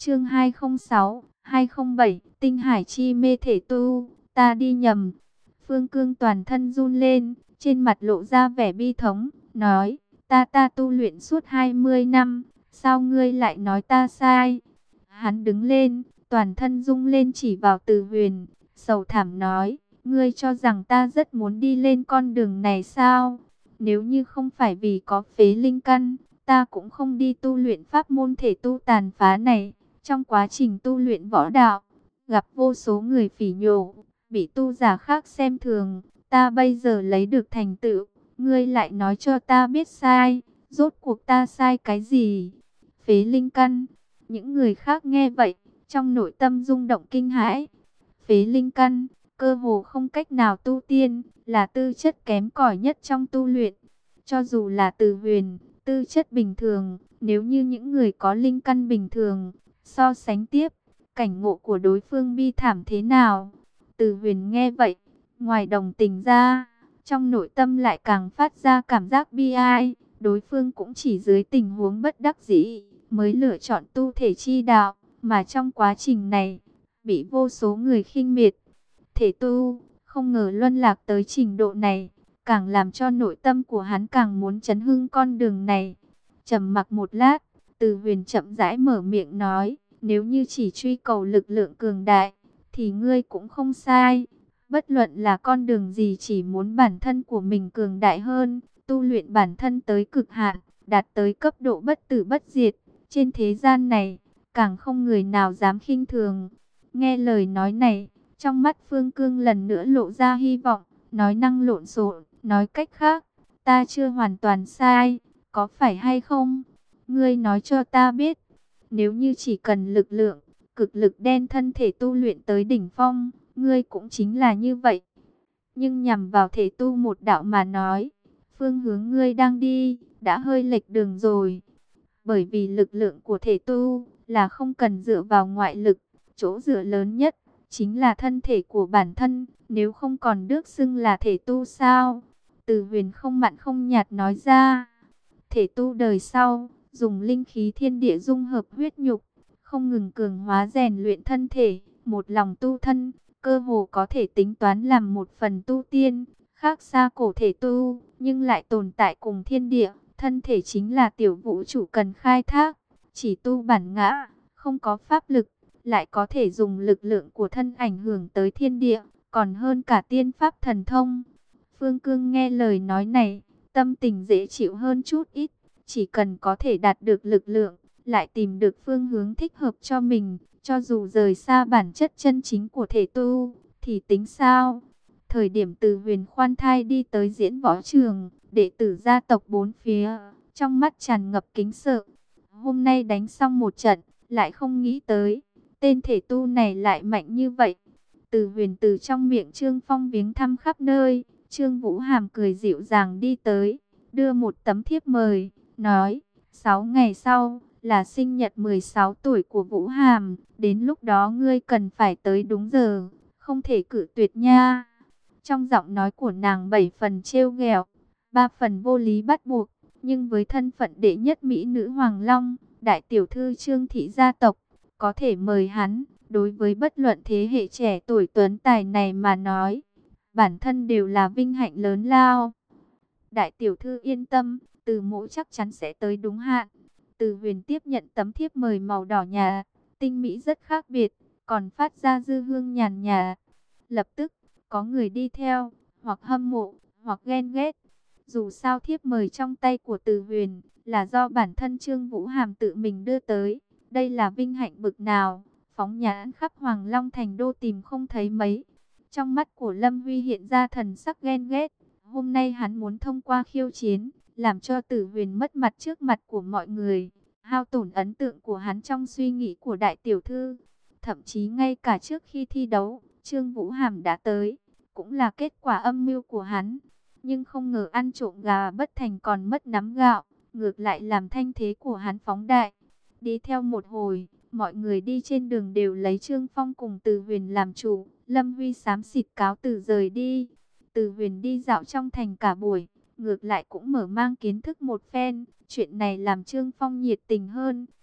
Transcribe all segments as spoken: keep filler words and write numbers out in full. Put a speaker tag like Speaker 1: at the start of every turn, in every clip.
Speaker 1: Chương hai không sáu, hai không bảy, Tinh Hải Chi Mê Thể Tu, ta đi nhầm. Phương Cương toàn thân run lên, trên mặt lộ ra vẻ bi thống, nói, ta ta tu luyện suốt hai mươi năm, sao ngươi lại nói ta sai? Hắn đứng lên, toàn thân rung lên chỉ vào Từ Huyền, sầu thảm nói, ngươi cho rằng ta rất muốn đi lên con đường này sao? Nếu như không phải vì có phế linh căn, ta cũng không đi tu luyện pháp môn thể tu tàn phá này. Trong quá trình tu luyện võ đạo, gặp vô số người phỉ nhổ, bị tu giả khác xem thường, ta bây giờ lấy được thành tựu, ngươi lại nói cho ta biết sai, rốt cuộc ta sai cái gì? Phế linh căn, những người khác nghe vậy, trong nội tâm rung động kinh hãi. Phế linh căn, cơ hồ không cách nào tu tiên, là tư chất kém cỏi nhất trong tu luyện. Cho dù là Từ Huyền, tư chất bình thường, nếu như những người có linh căn bình thường, so sánh tiếp, cảnh ngộ của đối phương bi thảm thế nào? Từ Huyền nghe vậy, ngoài đồng tình ra, trong nội tâm lại càng phát ra cảm giác bi ai. Đối phương cũng chỉ dưới tình huống bất đắc dĩ mới lựa chọn tu thể chi đạo, mà trong quá trình này bị vô số người khinh miệt. Thể tu, không ngờ luân lạc tới trình độ này, càng làm cho nội tâm của hắn càng muốn chấn hưng con đường này. Trầm mặc một lát, Từ Huyền chậm rãi mở miệng nói, nếu như chỉ truy cầu lực lượng cường đại, thì ngươi cũng không sai. Bất luận là con đường gì, chỉ muốn bản thân của mình cường đại hơn, tu luyện bản thân tới cực hạn, đạt tới cấp độ bất tử bất diệt. Trên thế gian này, càng không người nào dám khinh thường. Nghe lời nói này, trong mắt Phương Cương lần nữa lộ ra hy vọng, nói năng lộn xộn, nói cách khác, ta chưa hoàn toàn sai, có phải hay không? Ngươi nói cho ta biết, nếu như chỉ cần lực lượng, cực lực đen thân thể tu luyện tới đỉnh phong, ngươi cũng chính là như vậy. Nhưng nhằm vào thể tu một đạo mà nói, phương hướng ngươi đang đi, đã hơi lệch đường rồi. Bởi vì lực lượng của thể tu là không cần dựa vào ngoại lực, chỗ dựa lớn nhất chính là thân thể của bản thân, nếu không còn được xưng là thể tu sao? Từ Huyền không mặn không nhạt nói ra, thể tu đời sau, dùng linh khí thiên địa dung hợp huyết nhục, không ngừng cường hóa rèn luyện thân thể, một lòng tu thân, cơ hồ có thể tính toán làm một phần tu tiên, khác xa cổ thể tu, nhưng lại tồn tại cùng thiên địa, thân thể chính là tiểu vũ trụ cần khai thác, chỉ tu bản ngã, không có pháp lực, lại có thể dùng lực lượng của thân ảnh hưởng tới thiên địa, còn hơn cả tiên pháp thần thông. Phương Cương nghe lời nói này, tâm tình dễ chịu hơn chút ít, chỉ cần có thể đạt được lực lượng, lại tìm được phương hướng thích hợp cho mình, cho dù rời xa bản chất chân chính của thể tu, thì tính sao? Thời điểm Từ Huyền khoan thai đi tới diễn võ trường, đệ tử gia tộc bốn phía, trong mắt tràn ngập kính sợ. Hôm nay đánh xong một trận, lại không nghĩ tới, tên thể tu này lại mạnh như vậy. Từ Huyền từ trong miệng Trương Phong viếng thăm khắp nơi, Trương Vũ Hàm cười dịu dàng đi tới, đưa một tấm thiếp mời, nói, sáu ngày sau là sinh nhật mười sáu tuổi của Vũ Hàm, đến lúc đó ngươi cần phải tới đúng giờ, không thể cự tuyệt nha. Trong giọng nói của nàng bảy phần trêu ghẹo, ba phần vô lý bắt buộc, nhưng với thân phận đệ nhất mỹ nữ Hoàng Long, đại tiểu thư Trương thị gia tộc, có thể mời hắn, đối với bất luận thế hệ trẻ tuổi tuấn tài này mà nói, bản thân đều là vinh hạnh lớn lao. Đại tiểu thư yên tâm, Từ mỗ chắc chắn sẽ tới đúng hạn. Từ Huyền tiếp nhận tấm thiếp mời màu đỏ nhạt, tinh mỹ rất khác biệt, còn phát ra dư hương nhàn nhạt. Lập tức, có người đi theo, hoặc hâm mộ, hoặc ghen ghét. Dù sao thiếp mời trong tay của Từ Huyền là do bản thân Trương Vũ Hàm tự mình đưa tới. Đây là vinh hạnh bực nào, phóng nhãn khắp Hoàng Long Thành đô tìm không thấy mấy. Trong mắt của Lâm Huy hiện ra thần sắc ghen ghét. Hôm nay hắn muốn thông qua khiêu chiến, làm cho Tử Huyền mất mặt trước mặt của mọi người, hao tổn ấn tượng của hắn trong suy nghĩ của đại tiểu thư. Thậm chí ngay cả trước khi thi đấu, Trương Vũ Hàm đã tới, cũng là kết quả âm mưu của hắn. Nhưng không ngờ ăn trộm gà bất thành còn mất nắm gạo, ngược lại làm thanh thế của hắn phóng đại. Đi theo một hồi, mọi người đi trên đường đều lấy Trương Phong cùng Từ Huyền làm chủ. Lâm Huy xám xịt cáo từ rời đi. Từ Huyền đi dạo trong thành cả buổi, ngược lại cũng mở mang kiến thức một phen. Chuyện này làm Trương Phong nhiệt tình hơn,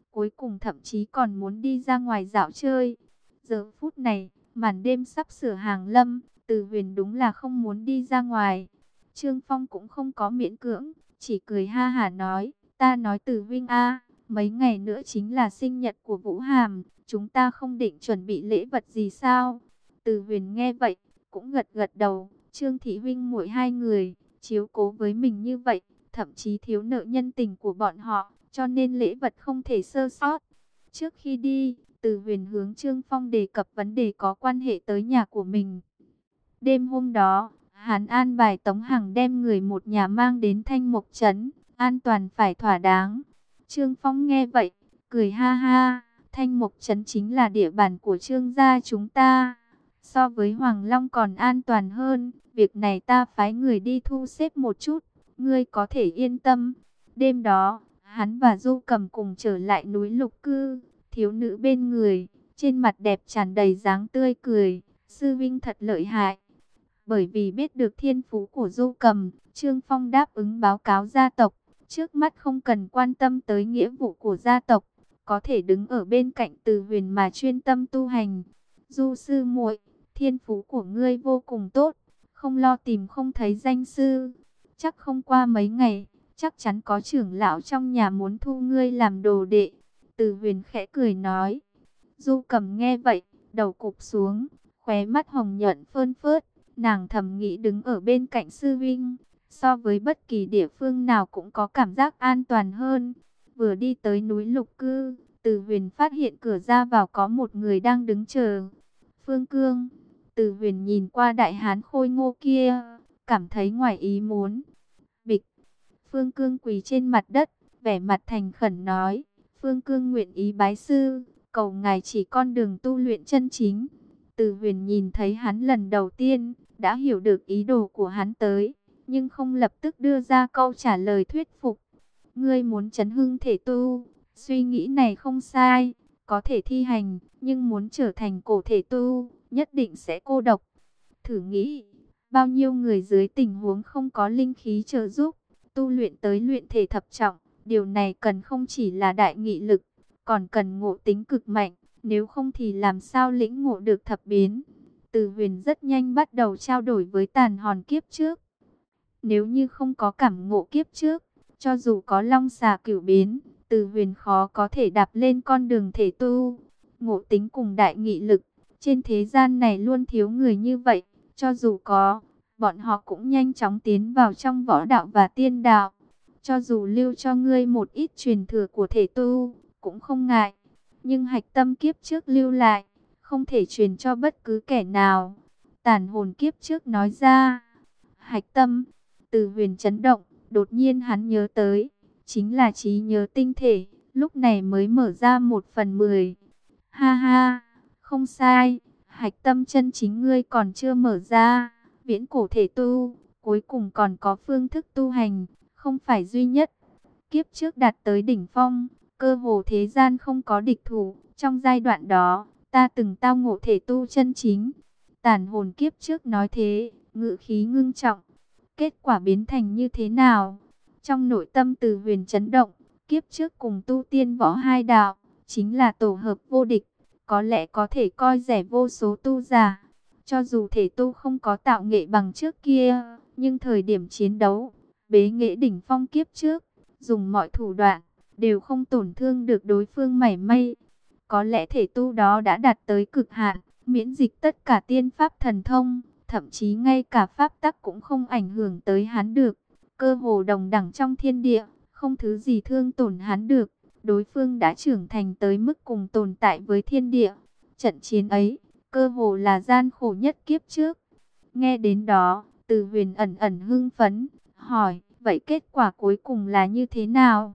Speaker 1: cuối cùng thậm chí còn muốn đi ra ngoài dạo chơi. Giờ phút này, màn đêm sắp sửa hàng lâm, Từ Huyền đúng là không muốn đi ra ngoài. Trương Phong cũng không có miễn cưỡng, chỉ cười ha hả nói, ta nói Từ huynh a, mấy ngày nữa chính là sinh nhật của Vũ Hàm, chúng ta không định chuẩn bị lễ vật gì sao? Từ Huyền nghe vậy, cũng gật gật đầu, Trương thị huynh muội hai người, chiếu cố với mình như vậy, thậm chí thiếu nợ nhân tình của bọn họ, cho nên lễ vật không thể sơ sót. Trước khi đi, Từ Huyền hướng Trương Phong đề cập vấn đề có quan hệ tới nhà của mình. Đêm hôm đó, hắn an bài Tống Hằng đem người một nhà mang đến Thanh Mộc Trấn, an toàn phải thỏa đáng. Trương Phong nghe vậy, cười ha ha, Thanh Mộc Trấn chính là địa bàn của Trương gia chúng ta. So với Hoàng Long còn an toàn hơn, việc này ta phái người đi thu xếp một chút, ngươi có thể yên tâm. Đêm đó, hắn và Du Cầm cùng trở lại núi Lục Cư, thiếu nữ bên người, trên mặt đẹp tràn đầy dáng tươi cười, sư vinh thật lợi hại. Bởi vì biết được thiên phú của Du Cầm, Trương Phong đáp ứng báo cáo gia tộc, trước mắt không cần quan tâm tới nghĩa vụ của gia tộc, có thể đứng ở bên cạnh Từ Huyền mà chuyên tâm tu hành. Du sư muội, thiên phú của ngươi vô cùng tốt, không lo tìm không thấy danh sư. Chắc không qua mấy ngày, chắc chắn có trưởng lão trong nhà muốn thu ngươi làm đồ đệ. Từ Huyền khẽ cười nói. Du Cầm nghe vậy, đầu cụp xuống, khóe mắt hồng nhuận phơn phớt. Nàng thầm nghĩ đứng ở bên cạnh sư vinh, so với bất kỳ địa phương nào cũng có cảm giác an toàn hơn. Vừa đi tới núi Lục Cư, Từ Huyền phát hiện cửa ra vào có một người đang đứng chờ. Phương Cương. Từ Huyền nhìn qua đại hán khôi ngô kia, cảm thấy ngoài ý muốn. Bịch. Phương Cương quỳ trên mặt đất, vẻ mặt thành khẩn nói, Phương Cương nguyện ý bái sư, cầu ngài chỉ con đường tu luyện chân chính. Từ Huyền nhìn thấy hắn lần đầu tiên, đã hiểu được ý đồ của hắn tới, nhưng không lập tức đưa ra câu trả lời thuyết phục. Ngươi muốn chấn hưng thể tu, suy nghĩ này không sai, có thể thi hành, nhưng muốn trở thành cổ thể tu, nhất định sẽ cô độc. Thử nghĩ, bao nhiêu người dưới tình huống không có linh khí trợ giúp, tu luyện tới luyện thể thập trọng, điều này cần không chỉ là đại nghị lực, còn cần ngộ tính cực mạnh, nếu không thì làm sao lĩnh ngộ được thập biến. Từ Huyền rất nhanh bắt đầu trao đổi với tàn hòn kiếp trước. Nếu như không có cảm ngộ kiếp trước, cho dù có long xà cửu biến, Từ Huyền khó có thể đạp lên con đường thể tu. Ngộ tính cùng đại nghị lực, trên thế gian này luôn thiếu người như vậy, cho dù có, bọn họ cũng nhanh chóng tiến vào trong võ đạo và tiên đạo. Cho dù lưu cho ngươi một ít truyền thừa của thể tu, cũng không ngại. Nhưng hạch tâm kiếp trước lưu lại, không thể truyền cho bất cứ kẻ nào. Tàn hồn kiếp trước nói ra. Hạch tâm. Từ Huyền chấn động, đột nhiên hắn nhớ tới, chính là trí nhớ tinh thể, lúc này mới mở ra một phần mười. Ha ha, không sai, hạch tâm chân chính ngươi còn chưa mở ra. Viễn cổ thể tu, cuối cùng còn có phương thức tu hành, không phải duy nhất. Kiếp trước đạt tới đỉnh phong, cơ hồ thế gian không có địch thủ. Trong giai đoạn đó, ta từng tao ngộ thể tu chân chính. Tàn hồn kiếp trước nói thế, ngữ khí ngưng trọng. Kết quả biến thành như thế nào? Trong nội tâm Từ Huyền chấn động, kiếp trước cùng tu tiên võ hai đạo, chính là tổ hợp vô địch, có lẽ có thể coi rẻ vô số tu giả. Cho dù thể tu không có tạo nghệ bằng trước kia, nhưng thời điểm chiến đấu, bế nghệ đỉnh phong kiếp trước, dùng mọi thủ đoạn, đều không tổn thương được đối phương mảy may. Có lẽ thể tu đó đã đạt tới cực hạn, miễn dịch tất cả tiên pháp thần thông, thậm chí ngay cả pháp tắc cũng không ảnh hưởng tới hắn được. Cơ hồ đồng đẳng trong thiên địa, không thứ gì thương tổn hắn được. Đối phương đã trưởng thành tới mức cùng tồn tại với thiên địa. Trận chiến ấy, cơ hồ là gian khổ nhất kiếp trước. Nghe đến đó, Từ Huyền ẩn ẩn hưng phấn, hỏi, vậy kết quả cuối cùng là như thế nào?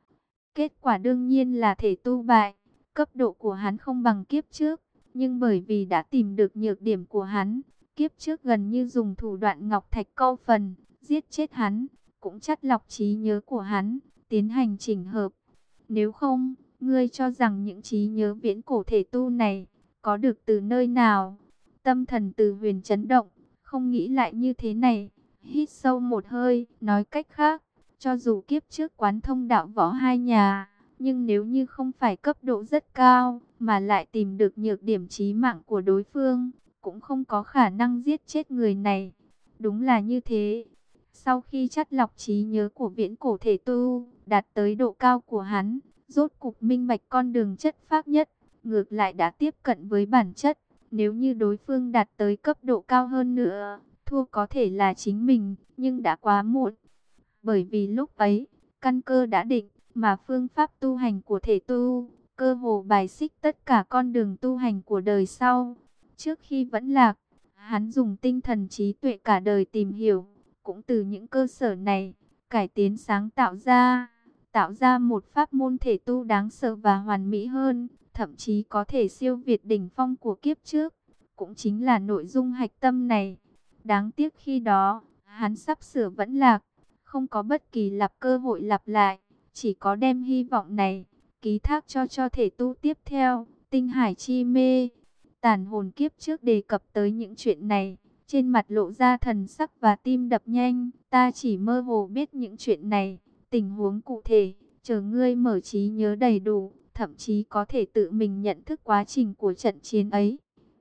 Speaker 1: Kết quả đương nhiên là thể tu bại, cấp độ của hắn không bằng kiếp trước, nhưng bởi vì đã tìm được nhược điểm của hắn, kiếp trước gần như dùng thủ đoạn ngọc thạch câu phần, giết chết hắn, cũng chắt lọc trí nhớ của hắn, tiến hành chỉnh hợp. Nếu không, ngươi cho rằng những trí nhớ viễn cổ thể tu này, có được từ nơi nào? Tâm thần Từ Huyền chấn động, không nghĩ lại như thế này, hít sâu một hơi, nói cách khác, cho dù kiếp trước quán thông đạo võ hai nhà, Nhưng nếu như không phải cấp độ rất cao, mà lại tìm được nhược điểm chí mạng của đối phương, cũng không có khả năng giết chết người này. Đúng là như thế. Sau khi chắt lọc trí nhớ của viễn cổ thể tu, đạt tới độ cao của hắn, rốt cục minh bạch con đường chất phác nhất, ngược lại đã tiếp cận với bản chất. Nếu như đối phương đạt tới cấp độ cao hơn nữa, thua có thể là chính mình, nhưng đã quá muộn. Bởi vì lúc ấy, căn cơ đã định, mà phương pháp tu hành của thể tu, cơ hồ bài xích tất cả con đường tu hành của đời sau. Trước khi vẫn lạc, hắn dùng tinh thần trí tuệ cả đời tìm hiểu, cũng từ những cơ sở này, cải tiến sáng tạo ra, tạo ra một pháp môn thể tu đáng sợ và hoàn mỹ hơn, thậm chí có thể siêu việt đỉnh phong của kiếp trước. Cũng chính là nội dung hạch tâm này. Đáng tiếc khi đó, hắn sắp sửa vẫn lạc, không có bất kỳ lặp cơ hội lặp lại, chỉ có đem hy vọng này ký thác cho cho thể tu tiếp theo, tinh hải chi mê. Tàn hồn kiếp trước đề cập tới những chuyện này, trên mặt lộ ra thần sắc và tim đập nhanh. Ta chỉ mơ hồ biết những chuyện này, tình huống cụ thể, chờ ngươi mở trí nhớ đầy đủ, thậm chí có thể tự mình nhận thức quá trình của trận chiến ấy.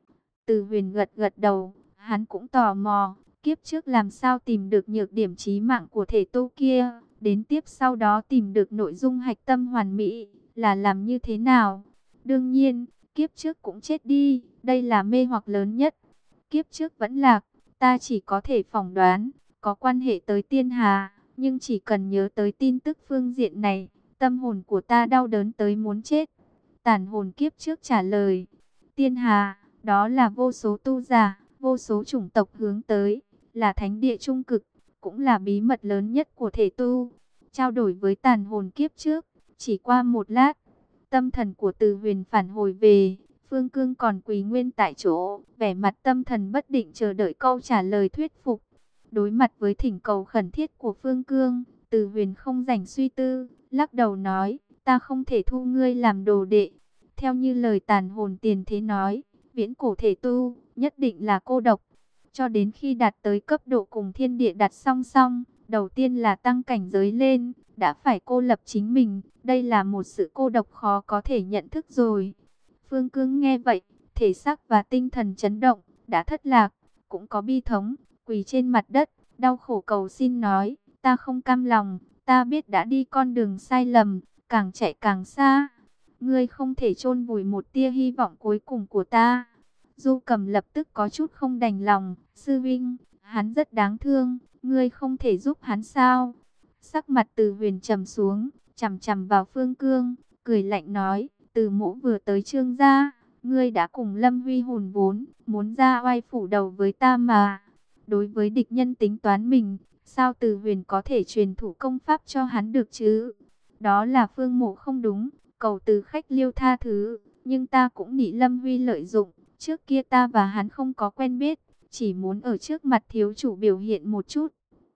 Speaker 1: Từ Huyền gật gật đầu, hắn cũng tò mò, kiếp trước làm sao tìm được nhược điểm chí mạng của thể tu kia, đến tiếp sau đó tìm được nội dung hạch tâm hoàn mỹ, là làm như thế nào. Đương nhiên, kiếp trước cũng chết đi, đây là mê hoặc lớn nhất. Kiếp trước vẫn lạc, ta chỉ có thể phỏng đoán, có quan hệ tới tiên hà, nhưng chỉ cần nhớ tới tin tức phương diện này, tâm hồn của ta đau đớn tới muốn chết. Tàn hồn kiếp trước trả lời, tiên hà, đó là vô số tu giả, vô số chủng tộc hướng tới, là thánh địa trung cực, cũng là bí mật lớn nhất của thể tu. Trao đổi với tàn hồn kiếp trước, chỉ qua một lát, tâm thần của Từ Huyền phản hồi về, Phương Cương còn quỳ nguyên tại chỗ, vẻ mặt tâm thần bất định chờ đợi câu trả lời thuyết phục. Đối mặt với thỉnh cầu khẩn thiết của Phương Cương, Từ Huyền không rảnh suy tư, lắc đầu nói, ta không thể thu ngươi làm đồ đệ. Theo như lời tàn hồn tiền thế nói, viễn cổ thể tu, nhất định là cô độc. Cho đến khi đạt tới cấp độ cùng thiên địa đặt song song, đầu tiên là tăng cảnh giới lên, đã phải cô lập chính mình. Đây là một sự cô độc khó có thể nhận thức rồi. Phương Cương nghe vậy, thể xác và tinh thần chấn động, đã thất lạc, cũng có bi thống, quỳ trên mặt đất, đau khổ cầu xin nói, ta không cam lòng, ta biết đã đi con đường sai lầm, càng chạy càng xa. Ngươi không thể chôn vùi một tia hy vọng cuối cùng của ta. Du Cầm lập tức có chút không đành lòng, sư vinh, hắn rất đáng thương, ngươi không thể giúp hắn sao? Sắc mặt Từ Huyền trầm xuống, chằm chằm vào Phương Cương, cười lạnh nói, Từ Mỗ vừa tới Trương gia, ngươi đã cùng Lâm Huy hùn vốn, muốn ra oai phủ đầu với ta mà. Đối với địch nhân tính toán mình, sao Từ Huyền có thể truyền thủ công pháp cho hắn được chứ? Đó là Phương Mộ không đúng, cầu Từ Khách Liêu tha thứ, nhưng ta cũng nị Lâm Huy lợi dụng. Trước kia ta và hắn không có quen biết, chỉ muốn ở trước mặt thiếu chủ biểu hiện một chút.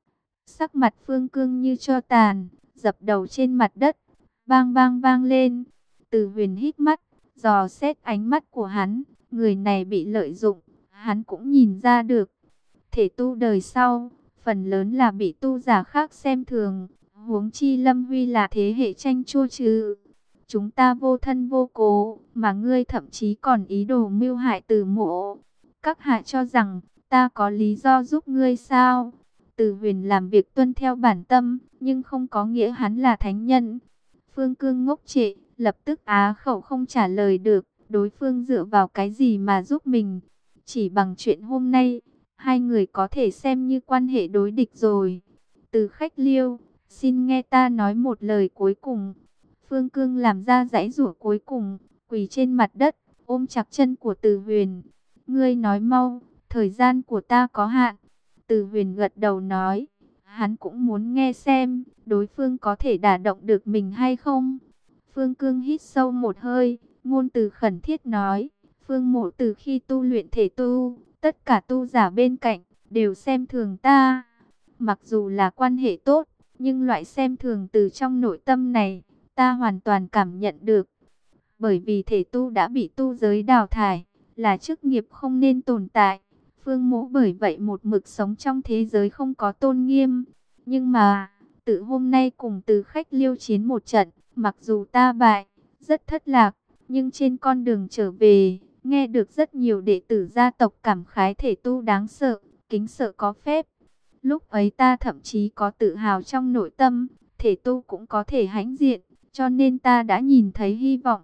Speaker 1: Sắc mặt Phương Cương như tro tàn, dập đầu trên mặt đất, bang bang vang lên. Từ Huyền hít mắt, dò xét ánh mắt của hắn, người này bị lợi dụng, hắn cũng nhìn ra được. Thể tu đời sau, phần lớn là bị tu giả khác xem thường, huống chi Lâm Huy là thế hệ tranh chua chứ. Chúng ta vô thân vô cố, mà ngươi thậm chí còn ý đồ mưu hại Từ Mộ. Các hạ cho rằng, ta có lý do giúp ngươi sao? Từ Huyền làm việc tuân theo bản tâm, nhưng không có nghĩa hắn là thánh nhân. Phương Cương ngốc trệ, lập tức á khẩu không trả lời được, đối phương dựa vào cái gì mà giúp mình. Chỉ bằng chuyện hôm nay, hai người có thể xem như quan hệ đối địch rồi. Từ Khách Liêu, xin nghe ta nói một lời cuối cùng. Phương Cương làm ra giãy giụa cuối cùng, quỳ trên mặt đất, ôm chặt chân của Từ Huyền. Ngươi nói mau, thời gian của ta có hạn. Từ Huyền gật đầu nói, hắn cũng muốn nghe xem, đối phương có thể đả động được mình hay không. Phương Cương hít sâu một hơi, ngôn từ khẩn thiết nói, Phương Mộ từ khi tu luyện thể tu, tất cả tu giả bên cạnh, đều xem thường ta. Mặc dù là quan hệ tốt, nhưng loại xem thường từ trong nội tâm này, ta hoàn toàn cảm nhận được. Bởi vì thể tu đã bị tu giới đào thải, là chức nghiệp không nên tồn tại. Phương Mỗ bởi vậy một mực sống trong thế giới không có tôn nghiêm. Nhưng mà, tự hôm nay cùng Từ Khách Liêu chiến một trận, Mặc dù ta bại, rất thất lạc, nhưng trên con đường trở về, nghe được rất nhiều đệ tử gia tộc cảm khái thể tu đáng sợ, kính sợ có phép. Lúc ấy ta thậm chí có tự hào trong nội tâm, thể tu cũng có thể hãnh diện, cho nên ta đã nhìn thấy hy vọng.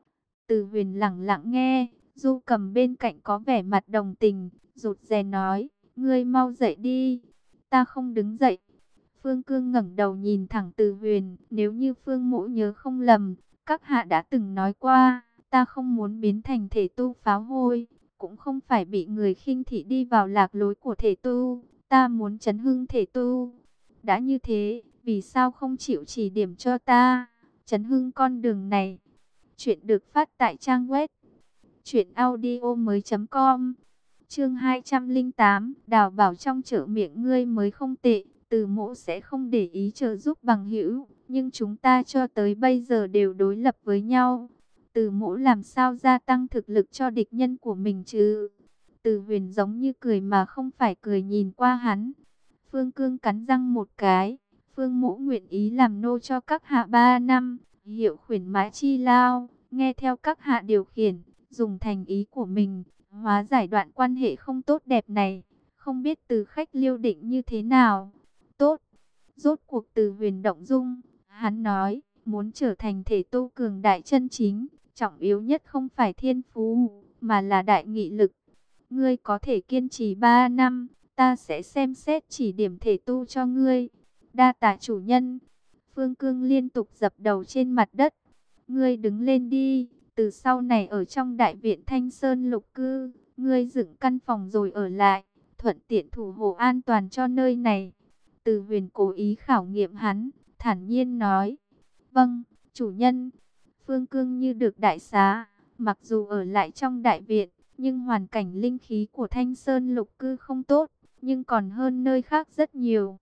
Speaker 1: Từ Huyền lặng lặng nghe, Du Cầm bên cạnh có vẻ mặt đồng tình, rụt rè nói, ngươi mau dậy đi. Ta không đứng dậy. Phương Cương ngẩng đầu nhìn thẳng Từ Huyền, nếu như Phương Mỗ nhớ không lầm, các hạ đã từng nói qua, ta không muốn biến thành thể tu pháo hôi, cũng không phải bị người khinh thị đi vào lạc lối của thể tu, ta muốn chấn hưng thể tu. Đã như thế, vì sao không chịu chỉ điểm cho ta, chấn hưng con đường này? Chuyện được phát tại trang web truyện audio mới chấm com. Chương hai trăm lẻ tám, Đào bảo trong chợ miệng ngươi mới không tệ, Từ Mỗ sẽ không để ý trợ giúp bằng hữu, nhưng chúng ta cho tới bây giờ đều đối lập với nhau. Từ Mỗ làm sao gia tăng thực lực cho địch nhân của mình chứ? Từ Huyền giống như cười mà không phải cười nhìn qua hắn. Phương Cương cắn răng một cái, Phương Mỗ nguyện ý làm nô cho các hạ ba năm, hiệu khuyển mã chi lao, nghe theo các hạ điều khiển, dùng thành ý của mình, hóa giải đoạn quan hệ không tốt đẹp này. Không biết Từ khách Liêu định như thế nào? Tốt. Rốt cuộc Từ Huyền động dung, hắn nói, muốn trở thành thể tu cường đại chân chính, trọng yếu nhất không phải thiên phú, mà là đại nghị lực. Ngươi có thể kiên trì ba năm, ta sẽ xem xét chỉ điểm thể tu cho ngươi. Đa tạ chủ nhân. Phương Cương liên tục dập đầu trên mặt đất. Ngươi đứng lên đi, từ sau này ở trong đại viện Thanh Sơn lục cư, ngươi dựng căn phòng rồi ở lại, thuận tiện thủ hộ an toàn cho nơi này. Từ Huyền cố ý khảo nghiệm hắn, thản nhiên nói, vâng, chủ nhân. Phương Cương như được đại xá, mặc dù ở lại trong đại viện, nhưng hoàn cảnh linh khí của Thanh Sơn lục cư không tốt, nhưng còn hơn nơi khác rất nhiều.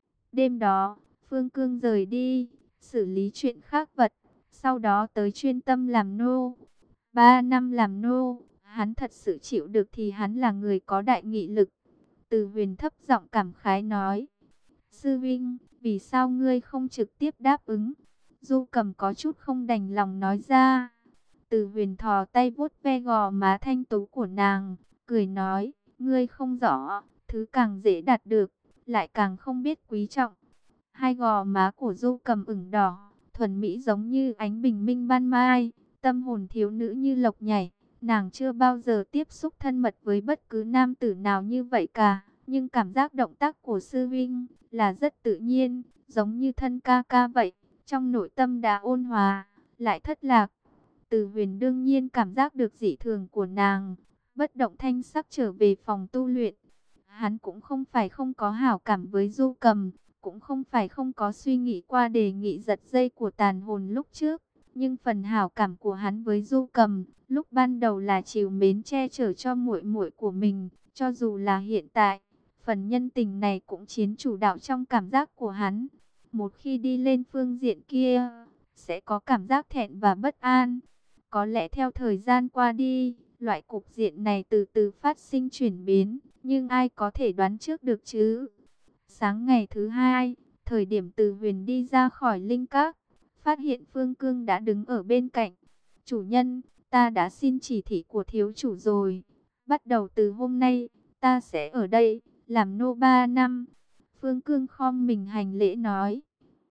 Speaker 1: Đêm đó, Phương Cương rời đi, xử lý chuyện khác vật, sau đó tới chuyên tâm làm nô. Ba năm làm nô, hắn thật sự chịu được thì hắn là người có đại nghị lực. Từ Huyền thấp giọng cảm khái nói, sư vinh, vì sao ngươi không trực tiếp đáp ứng? Du Cầm có chút không đành lòng nói ra. Từ Huyền thò tay vuốt ve gò má thanh tú của nàng, cười nói, ngươi không rõ, thứ càng dễ đạt được, lại càng không biết quý trọng. Hai gò má của Du Cầm ửng đỏ, thuần mỹ giống như ánh bình minh ban mai, tâm hồn thiếu nữ như lộc nhảy. Nàng chưa bao giờ tiếp xúc thân mật với bất cứ nam tử nào như vậy cả, nhưng cảm giác động tác của sư vinh là rất tự nhiên, giống như thân ca ca vậy. Trong nội tâm đã ôn hòa, lại thất lạc. Từ Huyền đương nhiên cảm giác được dị thường của nàng, bất động thanh sắc trở về phòng tu luyện. Hắn cũng không phải không có hảo cảm với Du Cầm, cũng không phải không có suy nghĩ qua đề nghị giật dây của tàn hồn lúc trước. Nhưng phần hảo cảm của hắn với Du Cầm, lúc ban đầu là trìu mến che chở cho muội muội của mình, cho dù là hiện tại, phần nhân tình này cũng chiếm chủ đạo trong cảm giác của hắn. Một khi đi lên phương diện kia, sẽ có cảm giác thẹn và bất an. Có lẽ theo thời gian qua đi, loại cục diện này từ từ phát sinh chuyển biến, nhưng ai có thể đoán trước được chứ? Sáng ngày thứ hai, thời điểm Từ Huyền đi ra khỏi linh các, phát hiện Phương Cương đã đứng ở bên cạnh. Chủ nhân, ta đã xin chỉ thị của thiếu chủ rồi. Bắt đầu từ hôm nay, ta sẽ ở đây, làm nô ba năm. Phương Cương khom mình hành lễ nói.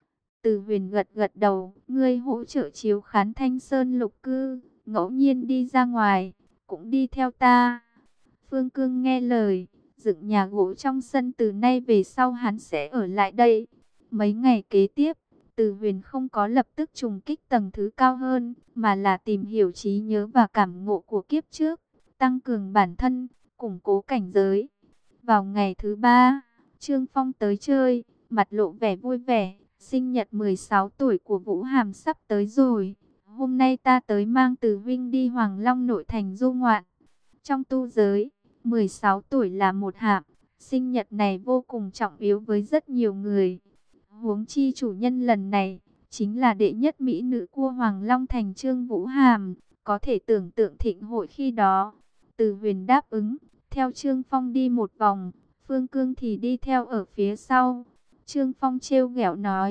Speaker 1: Từ Huyền gật gật đầu, ngươi hỗ trợ chiếu khán Thanh Sơn lục cư, ngẫu nhiên đi ra ngoài, cũng đi theo ta. Phương Cương nghe lời, dựng nhà gỗ trong sân, từ nay về sau hắn sẽ ở lại đây. Mấy ngày kế tiếp, Từ Huyền không có lập tức trùng kích tầng thứ cao hơn, mà là tìm hiểu trí nhớ và cảm ngộ của kiếp trước, tăng cường bản thân, củng cố cảnh giới. Vào ngày thứ ba, Trương Phong tới chơi, mặt lộ vẻ vui vẻ. Sinh nhật mười sáu tuổi của Vũ Hàm sắp tới rồi. Hôm nay ta tới mang Từ Vinh đi Hoàng Long nội thành du ngoạn. Trong tu giới, mười sáu tuổi là một hạng. Sinh nhật này vô cùng trọng yếu với rất nhiều người. Huống chi chủ nhân lần này chính là đệ nhất mỹ nữ cua Hoàng Long thành Trương Vũ Hàm. Có thể tưởng tượng thịnh hội khi đó. Từ Huyền đáp ứng, theo Trương Phong đi một vòng, Phương Cương thì đi theo ở phía sau. Trương Phong trêu ghẹo nói,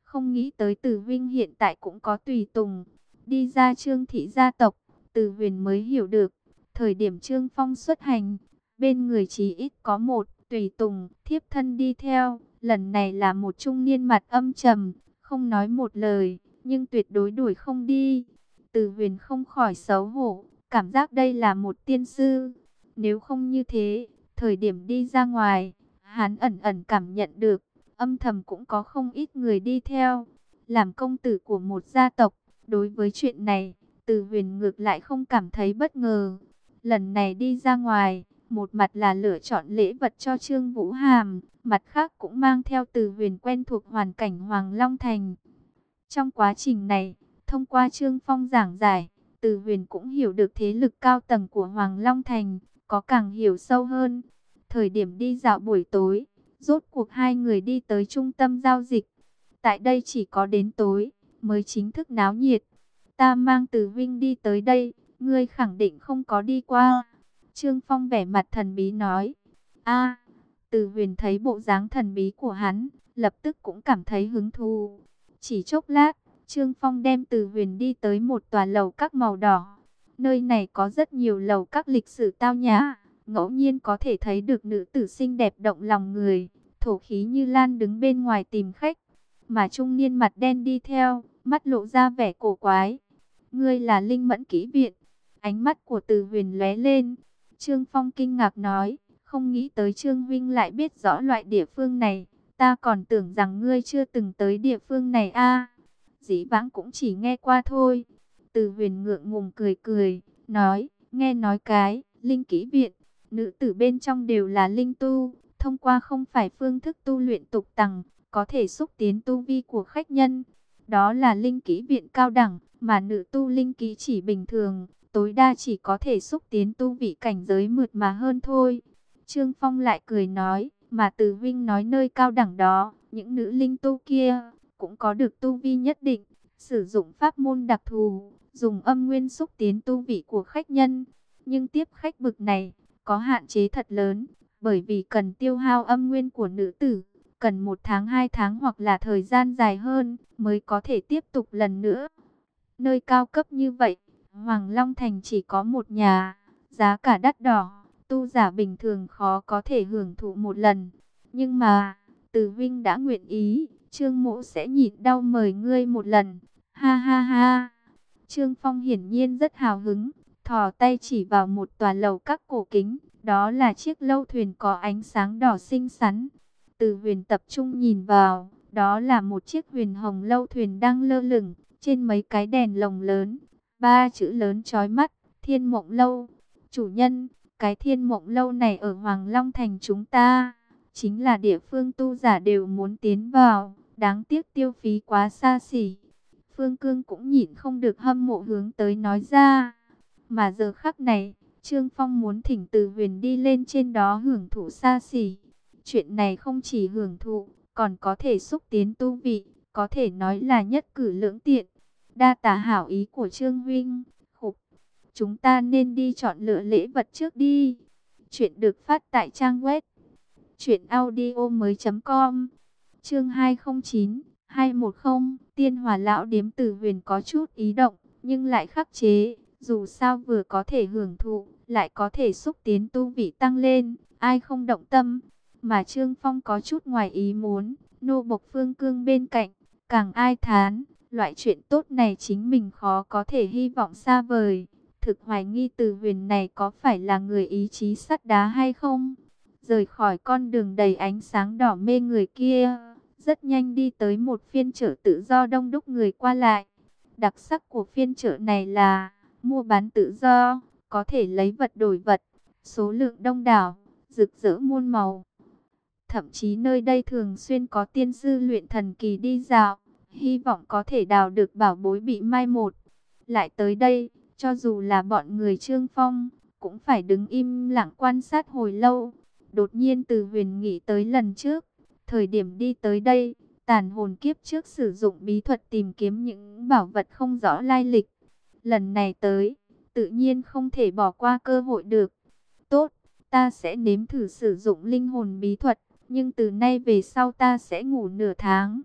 Speaker 1: Không nghĩ tới Từ Vinh hiện tại cũng có tùy tùng. Đi ra Trương thị gia tộc, Từ Huyền mới hiểu được, thời điểm Trương Phong xuất hành, bên người chỉ ít có một tùy tùng, thiếp thân đi theo. Lần này là một trung niên mặt âm trầm, không nói một lời, nhưng tuyệt đối đuổi không đi. Từ Huyền không khỏi xấu hổ, cảm giác đây là một tiên sư. Nếu không như thế, thời điểm đi ra ngoài, hắn ẩn ẩn cảm nhận được, âm thầm cũng có không ít người đi theo. Làm công tử của một gia tộc, đối với chuyện này, Từ Huyền ngược lại không cảm thấy bất ngờ. Lần này đi ra ngoài, một mặt là lựa chọn lễ vật cho Trương Vũ Hàm, mặt khác cũng mang theo Từ Huyền quen thuộc hoàn cảnh Hoàng Long Thành. Trong quá trình này, thông qua Trương Phong giảng giải, Từ Huyền cũng hiểu được thế lực cao tầng của Hoàng Long Thành, có càng hiểu sâu hơn. Thời điểm đi dạo buổi tối, rốt cuộc hai người đi tới trung tâm giao dịch. Tại đây chỉ có đến tối mới chính thức náo nhiệt. Ta mang Từ Vinh đi tới đây, ngươi khẳng định không có đi qua. Trương Phong vẻ mặt thần bí nói. A, Từ Huyền thấy bộ dáng thần bí của hắn, lập tức cũng cảm thấy hứng thú. Chỉ chốc lát, Trương Phong đem Từ Huyền đi tới một tòa lầu các màu đỏ. Nơi này có rất nhiều lầu các lịch sử tao nhã, ngẫu nhiên có thể thấy được nữ tử xinh đẹp động lòng người. Thổ khí như lan đứng bên ngoài tìm khách, mà trung niên mặt đen đi theo, mắt lộ ra vẻ cổ quái. Ngươi là Linh Mẫn Kỹ Viện. Ánh mắt của Từ Huyền lóe lên. Trương Phong kinh ngạc nói, không nghĩ tới Trương Vinh lại biết rõ loại địa phương này. Ta còn tưởng rằng ngươi chưa từng tới địa phương này a. Dĩ vãng cũng chỉ nghe qua thôi. Từ Huyền ngượng ngùng cười cười, nói, nghe nói cái, Linh Kỹ Viện, nữ tử bên trong đều là linh tu, thông qua không phải phương thức tu luyện tục tằng, có thể xúc tiến tu vi của khách nhân. Đó là Linh Kỹ Viện cao đẳng, mà nữ tu linh kỹ chỉ bình thường, tối đa chỉ có thể xúc tiến tu vị cảnh giới mượt mà hơn thôi. Trương Phong lại cười nói, mà Từ Vinh nói nơi cao đẳng đó, những nữ linh tu kia cũng có được tu vi nhất định, sử dụng pháp môn đặc thù, dùng âm nguyên xúc tiến tu vị của khách nhân. Nhưng tiếp khách bực này có hạn chế thật lớn, bởi vì cần tiêu hao âm nguyên của nữ tử, cần một tháng, hai tháng hoặc là thời gian dài hơn mới có thể tiếp tục lần nữa. Nơi cao cấp như vậy, Hoàng Long Thành chỉ có một nhà, giá cả đắt đỏ, tu giả bình thường khó có thể hưởng thụ một lần. Nhưng mà, Từ Vinh đã nguyện ý, Trương Mỗ sẽ nhịn đau mời ngươi một lần. Ha ha ha. Trương Phong hiển nhiên rất hào hứng, thò tay chỉ vào một tòa lầu các cổ kính, đó là chiếc lâu thuyền có ánh sáng đỏ xinh xắn. Từ Huyền tập trung nhìn vào, đó là một chiếc huyền hồng lâu thuyền đang lơ lửng trên mấy cái đèn lồng lớn, ba chữ lớn chói mắt, Thiên Mộng Lâu. Chủ nhân, cái Thiên Mộng Lâu này ở Hoàng Long Thành chúng ta, chính là địa phương tu giả đều muốn tiến vào, đáng tiếc tiêu phí quá xa xỉ. Phương Cương cũng nhịn không được hâm mộ hướng tới nói ra. Mà giờ khắc này, Trương Phong muốn thỉnh Từ Huyền đi lên trên đó hưởng thụ xa xỉ. Chuyện này không chỉ hưởng thụ, còn có thể xúc tiến tu vị, có thể nói là nhất cử lưỡng tiện. Đa tả hảo ý của Trương Vinh. Khục, chúng ta nên đi chọn lựa lễ vật trước đi. Chuyện được phát tại trang web truyện audio mới chấm com. Chương hai không chín, hai một không. Tiên Hòa lão điếm. Từ Huyền có chút ý động, nhưng lại khắc chế. Dù sao vừa có thể hưởng thụ, lại có thể xúc tiến tu vị tăng lên, ai không động tâm. Mà Trương Phong có chút ngoài ý muốn, nô bộc Phương Cương bên cạnh, càng ai thán. Loại chuyện tốt này chính mình khó có thể hy vọng xa vời. Thực hoài nghi Từ Huyền này có phải là người ý chí sắt đá hay không. Rời khỏi con đường đầy ánh sáng đỏ mê người kia, rất nhanh đi tới một phiên chợ tự do đông đúc người qua lại. Đặc sắc của phiên chợ này là mua bán tự do, có thể lấy vật đổi vật, số lượng đông đảo, rực rỡ muôn màu. Thậm chí nơi đây thường xuyên có tiên sư luyện thần kỳ đi dạo, hy vọng có thể đào được bảo bối bị mai một. Lại tới đây, cho dù là bọn người Trương Phong, cũng phải đứng im lặng quan sát hồi lâu. Đột nhiên Từ Huyền nghĩ tới lần trước, thời điểm đi tới đây, tàn hồn kiếp trước sử dụng bí thuật tìm kiếm những bảo vật không rõ lai lịch. Lần này tới, tự nhiên không thể bỏ qua cơ hội được. Tốt, ta sẽ nếm thử sử dụng linh hồn bí thuật, nhưng từ nay về sau ta sẽ ngủ nửa tháng.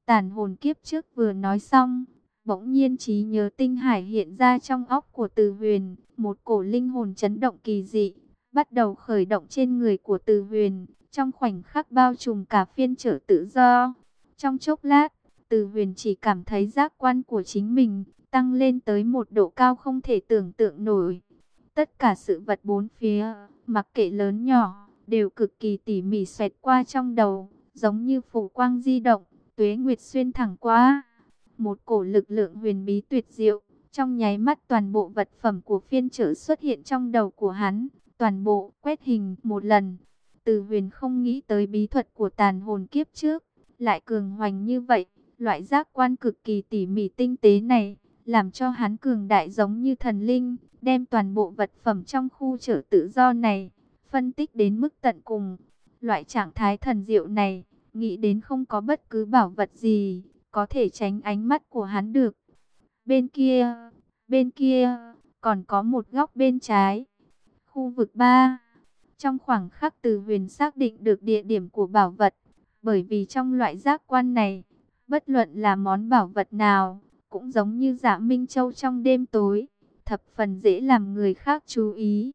Speaker 1: Tàn hồn kiếp trước vừa nói xong, bỗng nhiên trí nhớ tinh hải hiện ra trong óc của Từ Huyền, một cổ linh hồn chấn động kỳ dị bắt đầu khởi động trên người của Từ Huyền, trong khoảnh khắc bao trùm cả phiên chợ tự do. Trong chốc lát, Từ Huyền chỉ cảm thấy giác quan của chính mình tăng lên tới một độ cao không thể tưởng tượng nổi. Tất cả sự vật bốn phía, mặc kệ lớn nhỏ, đều cực kỳ tỉ mỉ xoẹt qua trong đầu, giống như phù quang di động, tuế nguyệt xuyên thẳng qua. Một cổ lực lượng huyền bí tuyệt diệu, trong nháy mắt toàn bộ vật phẩm của phiên chợ xuất hiện trong đầu của hắn, toàn bộ quét hình một lần. Từ Huyền không nghĩ tới bí thuật của tàn hồn kiếp trước lại cường hoành như vậy, loại giác quan cực kỳ tỉ mỉ tinh tế này làm cho hắn cường đại giống như thần linh, đem toàn bộ vật phẩm trong khu chợ tự do này phân tích đến mức tận cùng. Loại trạng thái thần diệu này, nghĩ đến không có bất cứ bảo vật gì có thể tránh ánh mắt của hắn được. Bên kia, bên kia, còn có một góc bên trái. Khu vực ba. Trong khoảng khắc Từ Huyền xác định được địa điểm của bảo vật, bởi vì trong loại giác quan này, bất luận là món bảo vật nào, cũng giống như Dạ Minh Châu trong đêm tối, thập phần dễ làm người khác chú ý.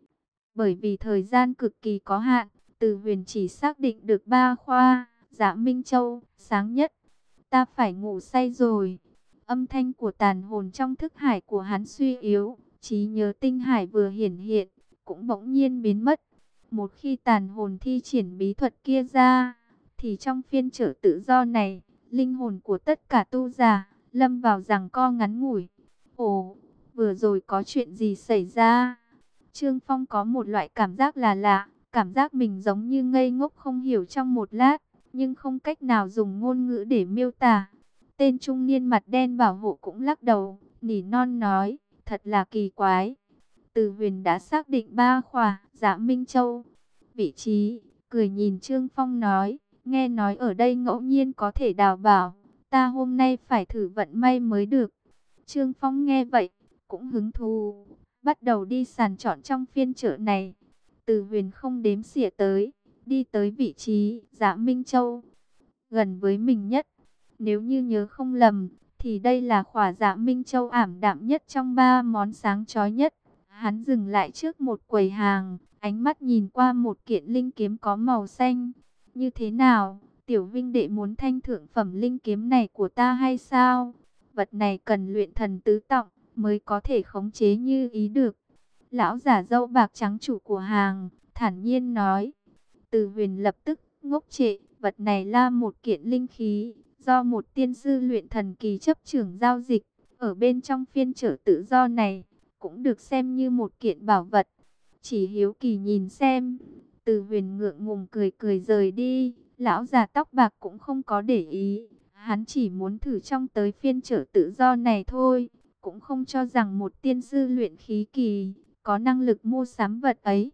Speaker 1: Bởi vì thời gian cực kỳ có hạn, Từ Huyền chỉ xác định được ba khoa. Dạ Minh Châu, sáng nhất. Ta phải ngủ say rồi. Âm thanh của tàn hồn trong thức hải của hắn suy yếu, trí nhớ tinh hải vừa hiển hiện, cũng bỗng nhiên biến mất. Một khi tàn hồn thi triển bí thuật kia ra, thì trong phiên chợ tự do này, linh hồn của tất cả tu giả lâm vào giằng co ngắn ngủi. Ồ, vừa rồi có chuyện gì xảy ra? Trương Phong có một loại cảm giác là lạ, cảm giác mình giống như ngây ngốc không hiểu trong một lát, nhưng không cách nào dùng ngôn ngữ để miêu tả. Tên trung niên mặt đen bảo hộ cũng lắc đầu, nỉ non nói, thật là kỳ quái. Từ Huyền đã xác định ba khỏa Dạ Minh Châu vị trí, cười nhìn Trương Phong nói, nghe nói ở đây ngẫu nhiên có thể đào bảo, ta hôm nay phải thử vận may mới được. Trương Phong nghe vậy, cũng hứng thú, bắt đầu đi sàn chọn trong phiên chợ này. Từ Huyền không đếm xỉa tới, đi tới vị trí Dạ Minh Châu gần với mình nhất. Nếu như nhớ không lầm, thì đây là khỏa Dạ Minh Châu ảm đạm nhất trong ba món sáng chói nhất. Hắn dừng lại trước một quầy hàng, ánh mắt nhìn qua một kiện linh kiếm có màu xanh. Như thế nào, tiểu vinh đệ muốn thanh thượng phẩm linh kiếm này của ta hay sao? Vật này cần luyện thần tứ tọng mới có thể khống chế như ý được. Lão giả râu bạc trắng chủ của hàng, thản nhiên nói. Từ Huyền lập tức ngốc trệ, vật này là một kiện linh khí, do một tiên sư luyện thần kỳ chấp trưởng giao dịch, ở bên trong phiên chợ tự do này, cũng được xem như một kiện bảo vật. Chỉ hiếu kỳ nhìn xem. Từ Huyền ngượng ngùng cười cười rời đi, lão già tóc bạc cũng không có để ý, hắn chỉ muốn thử trong tới phiên chợ tự do này thôi, cũng không cho rằng một tiên sư luyện khí kỳ có năng lực mua sắm vật ấy.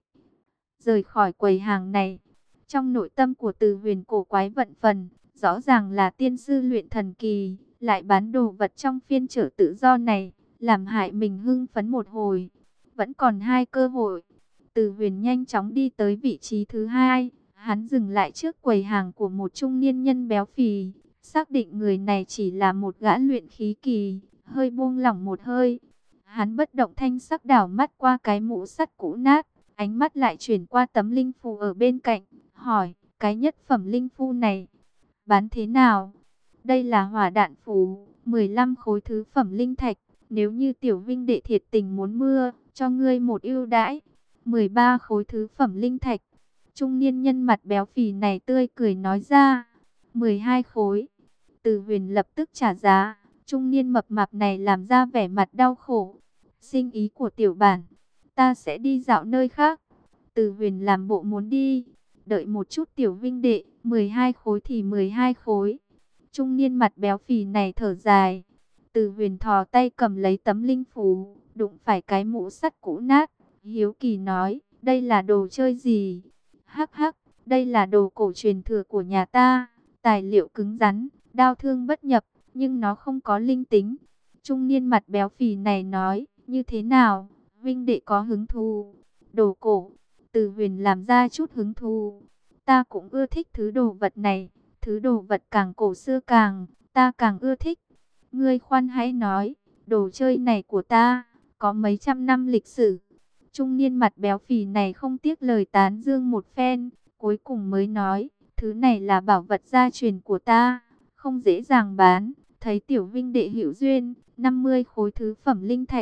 Speaker 1: Rời khỏi quầy hàng này, trong nội tâm của Từ Huyền cổ quái vận phần, rõ ràng là tiên sư luyện thần kỳ, lại bán đồ vật trong phiên chợ tự do này, làm hại mình hưng phấn một hồi. Vẫn còn hai cơ hội. Từ Huyền nhanh chóng đi tới vị trí thứ hai, hắn dừng lại trước quầy hàng của một trung niên nhân béo phì, xác định người này chỉ là một gã luyện khí kỳ, hơi buông lỏng một hơi. Hắn bất động thanh sắc đảo mắt qua cái mũ sắt cũ nát, ánh mắt lại chuyển qua tấm linh phù ở bên cạnh, hỏi, cái nhất phẩm linh phù này bán thế nào? Đây là hỏa đạn phù, mười lăm khối thứ phẩm linh thạch, nếu như tiểu vinh đệ thiệt tình muốn mưa, cho ngươi một ưu đãi, mười ba khối thứ phẩm linh thạch. Trung niên nhân mặt béo phì này tươi cười nói ra, mười hai khối. Từ Huyền lập tức trả giá, trung niên mập mạp này làm ra vẻ mặt đau khổ. Sinh ý của tiểu bản, ta sẽ đi dạo nơi khác. Từ Huyền làm bộ muốn đi, đợi một chút tiểu vinh đệ, mười hai khối thì mười hai khối. Trung niên mặt béo phì này thở dài. Từ Huyền thò tay cầm lấy tấm linh phù, đụng phải cái mũ sắt cũ nát, hiếu kỳ nói, đây là đồ chơi gì? Hắc hắc, đây là đồ cổ truyền thừa của nhà ta, tài liệu cứng rắn, đao thương bất nhập, nhưng nó không có linh tính. Trung niên mặt béo phì này nói, như thế nào, vinh đệ có hứng thú? Đồ cổ. Từ Huyền làm ra chút hứng thú. Ta cũng ưa thích thứ đồ vật này, thử thứ đồ vật càng cổ xưa càng, ta càng ưa thích. Ngươi khoan hãy nói, đồ chơi này của ta, có mấy trăm năm lịch sử. Trung niên mặt béo phì này không tiếc lời tán dương một phen, cuối cùng mới nói, thứ này là bảo vật gia truyền của ta, không dễ dàng bán. Thấy tiểu vinh đệ hữu duyên, năm mươi khối thứ phẩm linh thạch.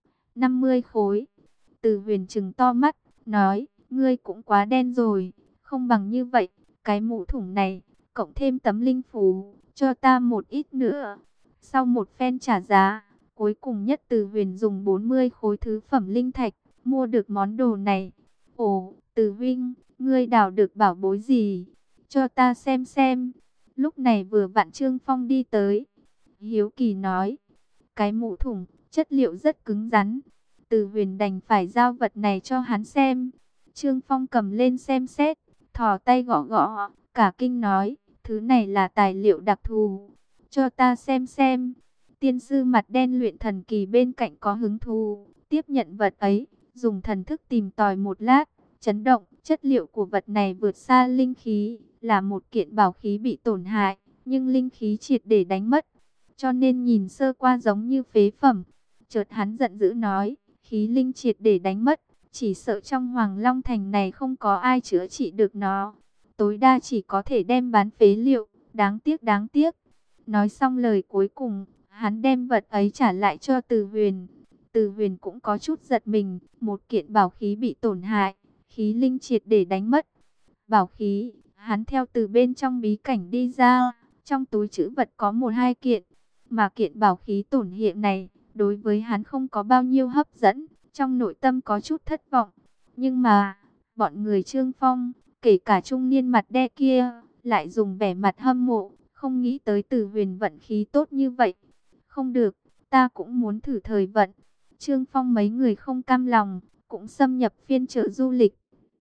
Speaker 1: năm mươi khối. Từ Huyền trừng to mắt, nói, ngươi cũng quá đen rồi, không bằng như vậy, cái mũ thủng này, cộng thêm tấm linh phù, cho ta một ít nữa. Sau một phen trả giá, cuối cùng nhất Từ Huyền dùng bốn mươi khối thứ phẩm linh thạch, mua được món đồ này. Ồ, Từ Vinh, ngươi đào được bảo bối gì? Cho ta xem xem. Lúc này vừa vặn Trương Phong đi tới. Hiếu kỳ nói, cái mũ thủng, chất liệu rất cứng rắn. Từ Huyền đành phải giao vật này cho hắn xem. Trương Phong cầm lên xem xét, thò tay gõ gõ, cả kinh nói, thứ này là tài liệu đặc thù. Cho ta xem xem. Tiên sư mặt đen luyện thần kỳ bên cạnh có hứng thú, tiếp nhận vật ấy, dùng thần thức tìm tòi một lát, chấn động, chất liệu của vật này vượt xa linh khí, là một kiện bảo khí bị tổn hại, nhưng linh khí triệt để đánh mất, cho nên nhìn sơ qua giống như phế phẩm. Chợt hắn giận dữ nói, khí linh triệt để đánh mất, chỉ sợ trong Hoàng Long Thành này không có ai chữa trị được nó, tối đa chỉ có thể đem bán phế liệu, đáng tiếc đáng tiếc. Nói xong lời cuối cùng, hắn đem vật ấy trả lại cho Từ Huyền. Từ Huyền cũng có chút giật mình, một kiện bảo khí bị tổn hại, khí linh triệt để đánh mất. Bảo khí, hắn theo từ bên trong bí cảnh đi ra, trong túi trữ vật có một hai kiện, mà kiện bảo khí tổn hiện này, đối với hắn không có bao nhiêu hấp dẫn, trong nội tâm có chút thất vọng. Nhưng mà, bọn người Trương Phong, kể cả trung niên mặt đe kia, lại dùng vẻ mặt hâm mộ, không nghĩ tới Từ Huyền vận khí tốt như vậy. Không được, ta cũng muốn thử thời vận. Trương Phong mấy người không cam lòng, cũng xâm nhập phiên chợ du lịch.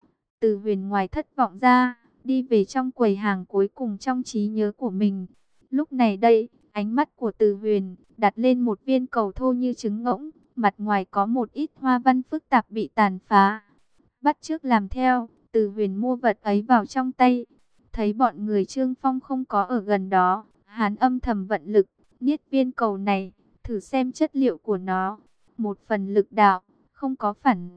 Speaker 1: Từ Huyền ngoài thất vọng ra, đi về trong quầy hàng cuối cùng trong trí nhớ của mình. Lúc này đây, ánh mắt của Từ Huyền đặt lên một viên cầu thô như trứng ngỗng, mặt ngoài có một ít hoa văn phức tạp bị tàn phá. Bắt chước làm theo, Từ Huyền mua vật ấy vào trong tay. Thấy bọn người Trương Phong không có ở gần đó, hắn âm thầm vận lực, niết viên cầu này, thử xem chất liệu của nó. Một phần lực đạo, không có phản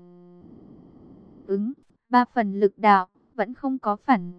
Speaker 1: ứng. Ba phần lực đạo, vẫn không có phản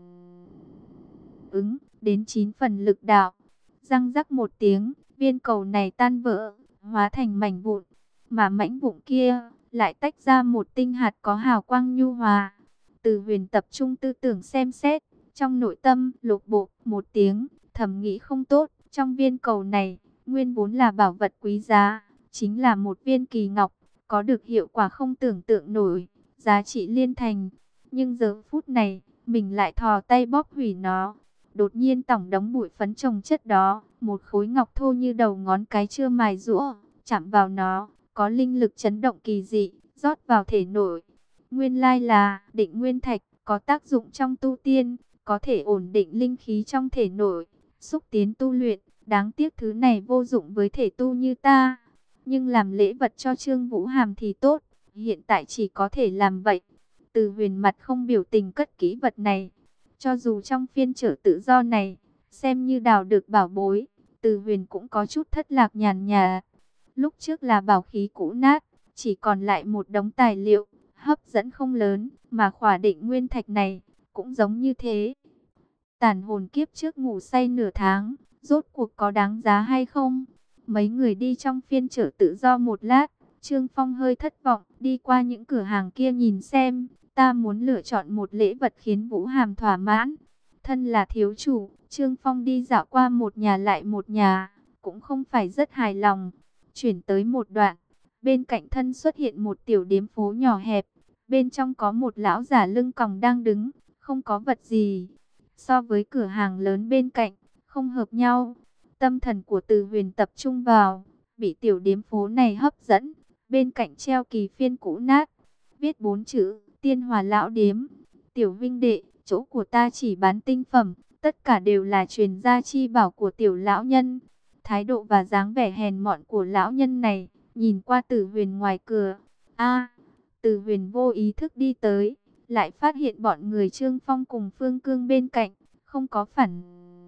Speaker 1: ứng. Đến chín phần lực đạo, răng rắc một tiếng, viên cầu này tan vỡ, hóa thành mảnh vụn. Mà mảnh vụn kia, lại tách ra một tinh hạt có hào quang nhu hòa. Từ Huyền tập trung tư tưởng xem xét, trong nội tâm lục bộ một tiếng, thầm nghĩ không tốt. Trong viên cầu này, nguyên vốn là bảo vật quý giá, chính là một viên kỳ ngọc, có được hiệu quả không tưởng tượng nổi, giá trị liên thành. Nhưng giờ phút này, mình lại thò tay bóp hủy nó. Đột nhiên tổng đống bụi phấn chồng chất đó, một khối ngọc thô như đầu ngón cái chưa mài rũa, chạm vào nó, có linh lực chấn động kỳ dị, rót vào thể nội. Nguyên lai là định nguyên thạch, có tác dụng trong tu tiên, có thể ổn định linh khí trong thể nội, xúc tiến tu luyện. Đáng tiếc thứ này vô dụng với thể tu như ta, nhưng làm lễ vật cho Trương Vũ Hàm thì tốt, hiện tại chỉ có thể làm vậy. Từ Huyền mặt không biểu tình cất kỹ vật này. Cho dù trong phiên chợ tự do này, xem như đào được bảo bối, Từ Huyền cũng có chút thất lạc nhàn nhà. Lúc trước là bảo khí cũ nát, chỉ còn lại một đống tài liệu, hấp dẫn không lớn, mà khỏa định nguyên thạch này, cũng giống như thế. Tàn hồn kiếp trước ngủ say nửa tháng, rốt cuộc có đáng giá hay không? Mấy người đi trong phiên chợ tự do một lát, Trương Phong hơi thất vọng, đi qua những cửa hàng kia nhìn xem, ta muốn lựa chọn một lễ vật khiến Vũ Hàm thỏa mãn. Thân là thiếu chủ, Trương Phong đi dạo qua một nhà lại một nhà, cũng không phải rất hài lòng. Chuyển tới một đoạn, bên cạnh thân xuất hiện một tiểu điếm phố nhỏ hẹp, bên trong có một lão giả lưng còng đang đứng, không có vật gì. So với cửa hàng lớn bên cạnh, không hợp nhau. Tâm thần của Từ Huyền tập trung vào, bị tiểu điếm phố này hấp dẫn. Bên cạnh treo kỳ phiên cũ nát, viết bốn chữ, Tiên Hòa Lão Điếm. Tiểu Vinh đệ, chỗ của ta chỉ bán tinh phẩm, tất cả đều là truyền gia chi bảo của tiểu lão nhân. Thái độ và dáng vẻ hèn mọn của lão nhân này, nhìn qua Từ Huyền ngoài cửa. A, Từ Huyền vô ý thức đi tới, lại phát hiện bọn người Trương Phong cùng Phương Cương bên cạnh, không có phản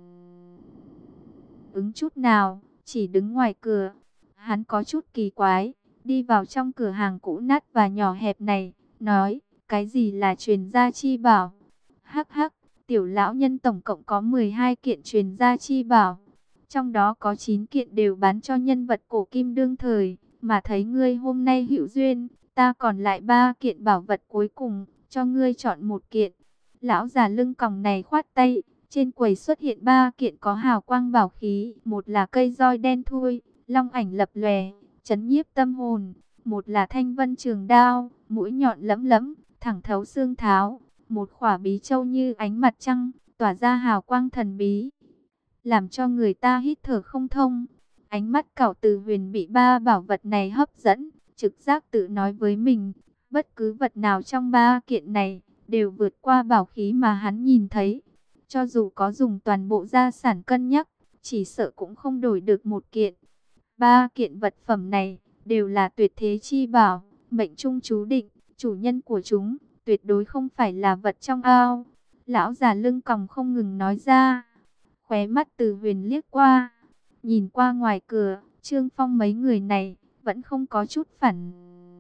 Speaker 1: ứng chút nào, chỉ đứng ngoài cửa. Hắn có chút kỳ quái, đi vào trong cửa hàng cũ nát và nhỏ hẹp này, nói, cái gì là truyền gia chi bảo? Hắc hắc, tiểu lão nhân tổng cộng có mười hai kiện truyền gia chi bảo. Trong đó có chín kiện đều bán cho nhân vật cổ kim đương thời, mà thấy ngươi hôm nay hữu duyên, ta còn lại ba kiện bảo vật cuối cùng, cho ngươi chọn một kiện. Lão già lưng còng này khoát tay, trên quầy xuất hiện ba kiện có hào quang bảo khí, một là cây roi đen thui, long ảnh lập lòe, chấn nhiếp tâm hồn, một là thanh vân trường đao, mũi nhọn lẫm lẫm, thẳng thấu xương tháo, một khỏa bí châu như ánh mặt trăng, tỏa ra hào quang thần bí, làm cho người ta hít thở không thông. Ánh mắt Cảo Từ Huyền bị ba bảo vật này hấp dẫn, trực giác tự nói với mình, bất cứ vật nào trong ba kiện này đều vượt qua bảo khí mà hắn nhìn thấy. Cho dù có dùng toàn bộ gia sản cân nhắc, chỉ sợ cũng không đổi được một kiện. Ba kiện vật phẩm này đều là tuyệt thế chi bảo, mệnh trung chú định, chủ nhân của chúng tuyệt đối không phải là vật trong ao. Lão già lưng còng không ngừng nói ra. Khóe mắt Từ Huyền liếc qua, nhìn qua ngoài cửa, Trương Phong mấy người này vẫn không có chút phản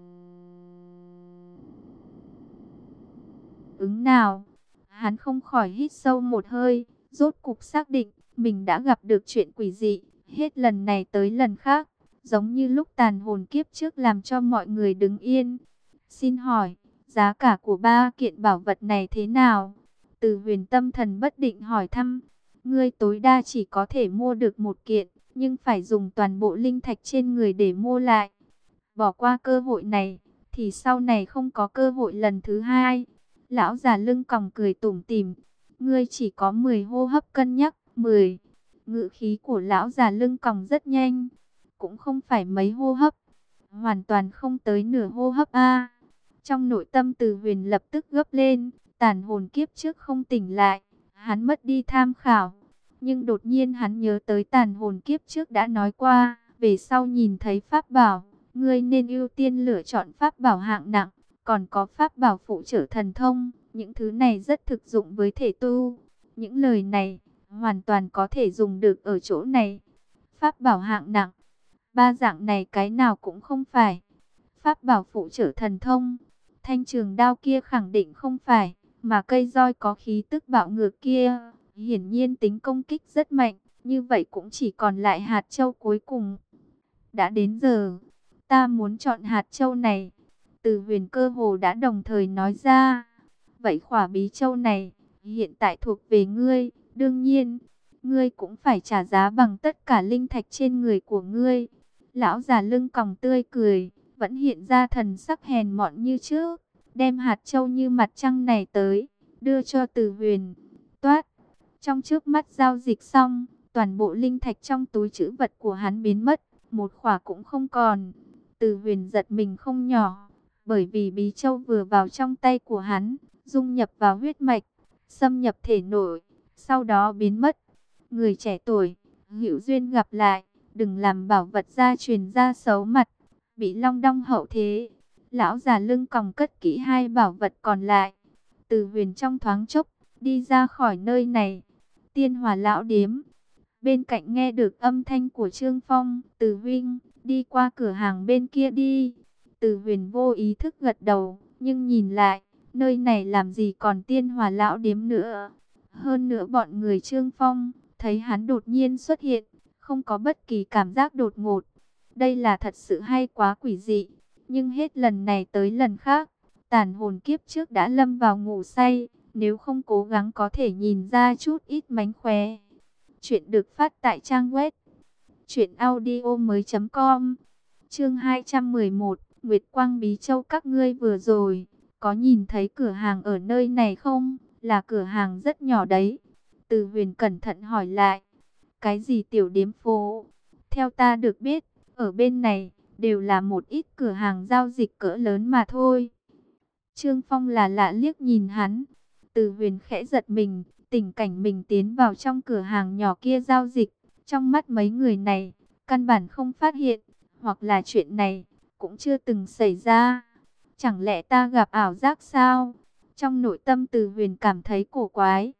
Speaker 1: ứng nào. Hắn không khỏi hít sâu một hơi, rốt cục xác định mình đã gặp được chuyện quỷ dị, hết lần này tới lần khác, giống như lúc tàn hồn kiếp trước làm cho mọi người đứng yên. Xin hỏi, giá cả của ba kiện bảo vật này thế nào? Từ Huyền tâm thần bất định hỏi thăm. Ngươi tối đa chỉ có thể mua được một kiện, nhưng phải dùng toàn bộ linh thạch trên người để mua lại. Bỏ qua cơ hội này, thì sau này không có cơ hội lần thứ hai. Lão già lưng còng cười tủm tỉm. Ngươi chỉ có mười hô hấp cân nhắc, mười. Ngữ khí của lão già lưng còng rất nhanh, cũng không phải mấy hô hấp, hoàn toàn không tới nửa hô hấp a. Trong nội tâm Từ Huyền lập tức gấp lên, tàn hồn kiếp trước không tỉnh lại, hắn mất đi tham khảo. Nhưng đột nhiên hắn nhớ tới tàn hồn kiếp trước đã nói qua, về sau nhìn thấy pháp bảo, ngươi nên ưu tiên lựa chọn pháp bảo hạng nặng, còn có pháp bảo phụ trợ thần thông, những thứ này rất thực dụng với thể tu. Những lời này hoàn toàn có thể dùng được ở chỗ này. Pháp bảo hạng nặng, ba dạng này cái nào cũng không phải. Pháp bảo phụ trợ thần thông, thanh trường đao kia khẳng định không phải, mà cây roi có khí tức bạo ngược kia, hiển nhiên tính công kích rất mạnh, như vậy cũng chỉ còn lại hạt châu cuối cùng. Đã đến giờ, ta muốn chọn hạt châu này. Từ Huyền cơ hồ đã đồng thời nói ra. Vậy khỏa bí châu này, hiện tại thuộc về ngươi, đương nhiên, ngươi cũng phải trả giá bằng tất cả linh thạch trên người của ngươi. Lão già lưng còng tươi cười, vẫn hiện ra thần sắc hèn mọn như trước, đem hạt châu như mặt trăng này tới, đưa cho Từ Huyền. Toát, trong trước mắt giao dịch xong, toàn bộ linh thạch trong túi trữ vật của hắn biến mất, một khỏa cũng không còn. Từ Huyền giật mình không nhỏ, bởi vì bí châu vừa vào trong tay của hắn, dung nhập vào huyết mạch, xâm nhập thể nội, sau đó biến mất. Người trẻ tuổi, hữu duyên gặp lại, đừng làm bảo vật gia truyền ra xấu mặt, bị long đong hậu thế. Lão già lưng còng cất kỹ hai bảo vật còn lại. Từ Huyền trong thoáng chốc đi ra khỏi nơi này. Tiên Hòa lão điếm. Bên cạnh nghe được âm thanh của Trương Phong, Từ huynh, đi qua cửa hàng bên kia đi. Từ Huyền vô ý thức gật đầu, nhưng nhìn lại, nơi này làm gì còn Tiên Hòa lão điếm nữa. Hơn nữa bọn người Trương Phong, thấy hắn đột nhiên xuất hiện, không có bất kỳ cảm giác đột ngột. Đây là thật sự hay quá quỷ dị. Nhưng hết lần này tới lần khác, tàn hồn kiếp trước đã lâm vào ngủ say, nếu không cố gắng có thể nhìn ra chút ít mánh khóe. Chuyện được phát tại trang web truyện audio mới chấm com. Chương hai trăm mười một, Nguyệt Quang Bí Châu, các ngươi vừa rồi có nhìn thấy cửa hàng ở nơi này không? Là cửa hàng rất nhỏ đấy. Từ Huyền cẩn thận hỏi lại. Cái gì tiểu điếm phố? Theo ta được biết, ở bên này đều là một ít cửa hàng giao dịch cỡ lớn mà thôi. Trương Phong là lạ liếc nhìn hắn. Từ Huyền khẽ giật mình, tình cảnh mình tiến vào trong cửa hàng nhỏ kia giao dịch, trong mắt mấy người này, căn bản không phát hiện, hoặc là chuyện này cũng chưa từng xảy ra. Chẳng lẽ ta gặp ảo giác sao? Trong nội tâm Từ Huyền cảm thấy cổ quái.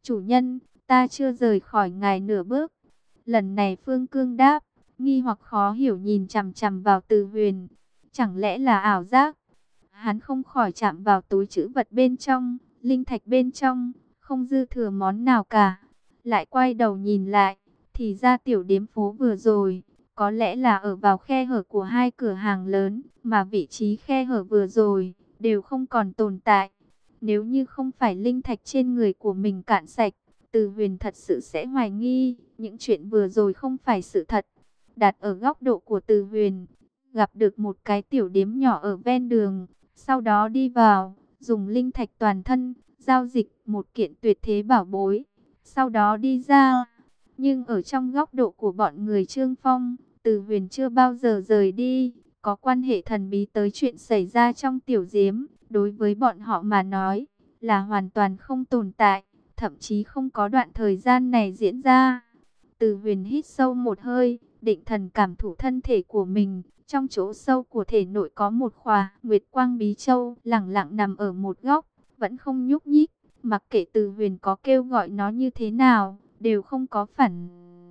Speaker 1: Chủ nhân, ta chưa rời khỏi ngài nửa bước. Lần này Phương Cương đáp, nghi hoặc khó hiểu nhìn chằm chằm vào Từ Huyền. Chẳng lẽ là ảo giác? Hắn không khỏi chạm vào túi trữ vật bên trong, linh thạch bên trong, không dư thừa món nào cả. Lại quay đầu nhìn lại, thì ra tiểu điếm phố vừa rồi, có lẽ là ở vào khe hở của hai cửa hàng lớn, mà vị trí khe hở vừa rồi, đều không còn tồn tại. Nếu như không phải linh thạch trên người của mình cạn sạch, Từ Huyền thật sự sẽ hoài nghi, những chuyện vừa rồi không phải sự thật. Đặt ở góc độ của Từ Huyền, gặp được một cái tiểu điếm nhỏ ở ven đường, sau đó đi vào, dùng linh thạch toàn thân, giao dịch một kiện tuyệt thế bảo bối, sau đó đi ra. Nhưng ở trong góc độ của bọn người Trương Phong, Từ Huyền chưa bao giờ rời đi, có quan hệ thần bí tới chuyện xảy ra trong tiểu điếm, đối với bọn họ mà nói, là hoàn toàn không tồn tại, thậm chí không có đoạn thời gian này diễn ra. Từ Huyền hít sâu một hơi, định thần cảm thụ thân thể của mình. Trong chỗ sâu của thể nội có một khỏa Nguyệt Quang Bí Châu lẳng lặng nằm ở một góc, vẫn không nhúc nhích. Mặc kệ Từ Huyền có kêu gọi nó như thế nào, đều không có phản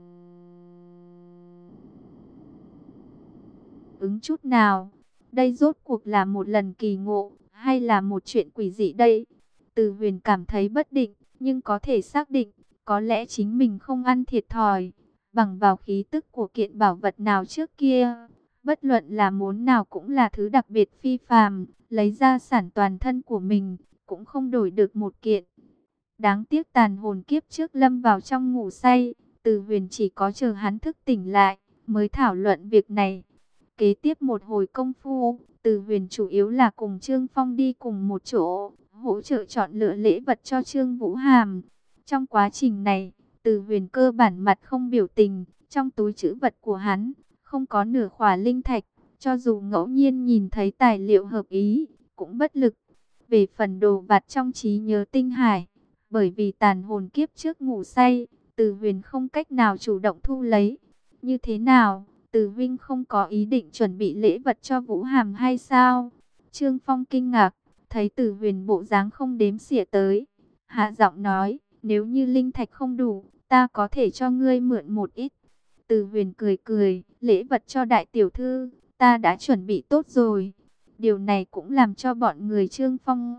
Speaker 1: ứng chút nào. Đây rốt cuộc là một lần kỳ ngộ, hay là một chuyện quỷ dị đây? Từ Huyền cảm thấy bất định, nhưng có thể xác định, có lẽ chính mình không ăn thiệt thòi. Bằng vào khí tức của kiện bảo vật nào trước kia, bất luận là món nào cũng là thứ đặc biệt phi phàm, lấy ra sản toàn thân của mình, cũng không đổi được một kiện. Đáng tiếc tàn hồn kiếp trước lâm vào trong ngủ say, Từ Huyền chỉ có chờ hắn thức tỉnh lại, mới thảo luận việc này. Kế tiếp một hồi công phu, Từ Huyền chủ yếu là cùng Trương Phong đi cùng một chỗ, hỗ trợ chọn lựa lễ vật cho Trương Vũ Hàm. Trong quá trình này, Từ Huyền cơ bản mặt không biểu tình, trong túi trữ vật của hắn, không có nửa khỏa linh thạch, cho dù ngẫu nhiên nhìn thấy tài liệu hợp ý, cũng bất lực. Về phần đồ vặt trong trí nhớ tinh hải, bởi vì tàn hồn kiếp trước ngủ say, Từ Huyền không cách nào chủ động thu lấy. Như thế nào, Từ Vinh không có ý định chuẩn bị lễ vật cho Vũ Hàm hay sao? Trương Phong kinh ngạc, thấy Từ Huyền bộ dáng không đếm xỉa tới, hạ giọng nói, nếu như linh thạch không đủ, ta có thể cho ngươi mượn một ít. Từ Huyền cười cười, lễ vật cho đại tiểu thư, ta đã chuẩn bị tốt rồi. Điều này cũng làm cho bọn người Trương Phong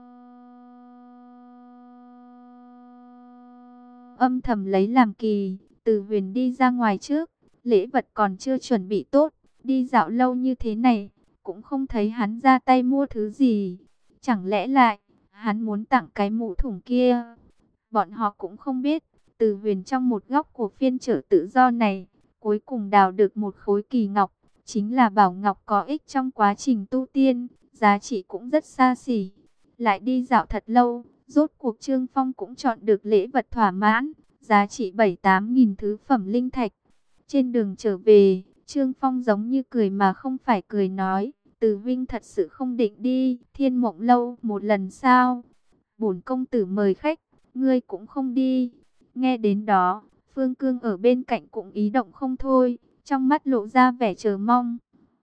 Speaker 1: âm thầm lấy làm kỳ. Từ Huyền đi ra ngoài trước, lễ vật còn chưa chuẩn bị tốt, đi dạo lâu như thế này, cũng không thấy hắn ra tay mua thứ gì. Chẳng lẽ lại, hắn muốn tặng cái mũ thủng kia? Bọn họ cũng không biết, Từ Huyền trong một góc của phiên chợ tự do này, cuối cùng đào được một khối kỳ ngọc, chính là bảo ngọc có ích trong quá trình tu tiên, giá trị cũng rất xa xỉ. Lại đi dạo thật lâu, rốt cuộc Trương Phong cũng chọn được lễ vật thỏa mãn, giá trị bảy tám nghìn thứ phẩm linh thạch. Trên đường trở về, Trương Phong giống như cười mà không phải cười nói, Từ Vinh thật sự không định đi Thiên Mộng Lâu một lần sao? Bổn công tử mời khách, ngươi cũng không đi. Nghe đến đó, Phương Cương ở bên cạnh cũng ý động không thôi, trong mắt lộ ra vẻ chờ mong.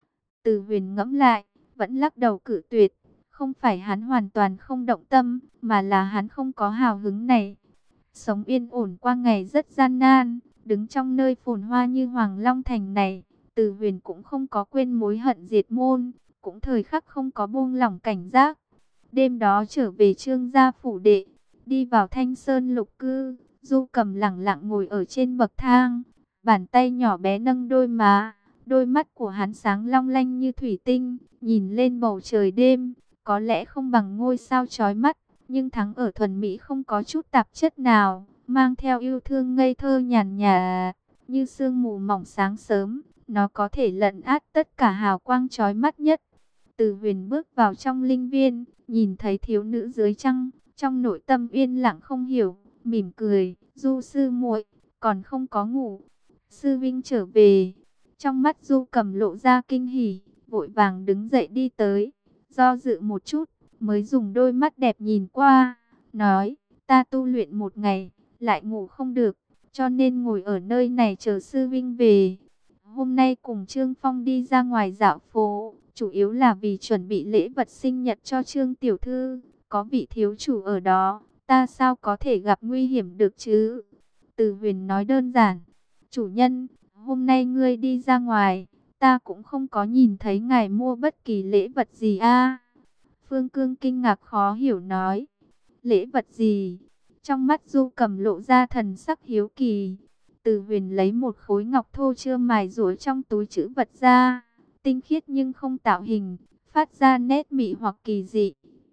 Speaker 1: Từ Huyền ngẫm lại, vẫn lắc đầu cự tuyệt. Không phải hắn hoàn toàn không động tâm, mà là hắn không có hào hứng này. Sống yên ổn qua ngày rất gian nan, đứng trong nơi phồn hoa như Hoàng Long Thành này, Từ Huyền cũng không có quên mối hận diệt môn, cũng thời khắc không có buông lỏng cảnh giác. Đêm đó trở về Trương gia phủ đệ, đi vào Thanh Sơn lục cư, Du Cầm lẳng lặng ngồi ở trên bậc thang, bàn tay nhỏ bé nâng đôi má, đôi mắt của hắn sáng long lanh như thủy tinh, nhìn lên bầu trời đêm, có lẽ không bằng ngôi sao chói mắt, nhưng thắng ở thuần mỹ không có chút tạp chất nào, mang theo yêu thương ngây thơ nhàn nhạt, như sương mù mỏng sáng sớm, nó có thể lấn át tất cả hào quang chói mắt nhất. Từ Huyền bước vào trong linh viên, nhìn thấy thiếu nữ dưới trăng, trong nội tâm yên lặng không hiểu, mỉm cười, Du sư muội, còn không có ngủ. Sư Vinh trở về, trong mắt Du Cầm lộ ra kinh hỉ, vội vàng đứng dậy đi tới, do dự một chút, mới dùng đôi mắt đẹp nhìn qua, nói, ta tu luyện một ngày, lại ngủ không được, cho nên ngồi ở nơi này chờ Sư Vinh về. Hôm nay cùng Trương Phong đi ra ngoài dạo phố, chủ yếu là vì chuẩn bị lễ vật sinh nhật cho Trương Tiểu Thư, có vị thiếu chủ ở đó, ta sao có thể gặp nguy hiểm được chứ? Từ Huyền nói đơn giản, chủ nhân, hôm nay ngươi đi ra ngoài, ta cũng không có nhìn thấy ngài mua bất kỳ lễ vật gì a. Phương Cương kinh ngạc khó hiểu nói, lễ vật gì? Trong mắt Du Cầm lộ ra thần sắc hiếu kỳ. Từ Huyền lấy một khối ngọc thô chưa mài rũa trong túi trữ vật ra, tinh khiết nhưng không tạo hình, phát ra nét mị hoặc kỳ dị.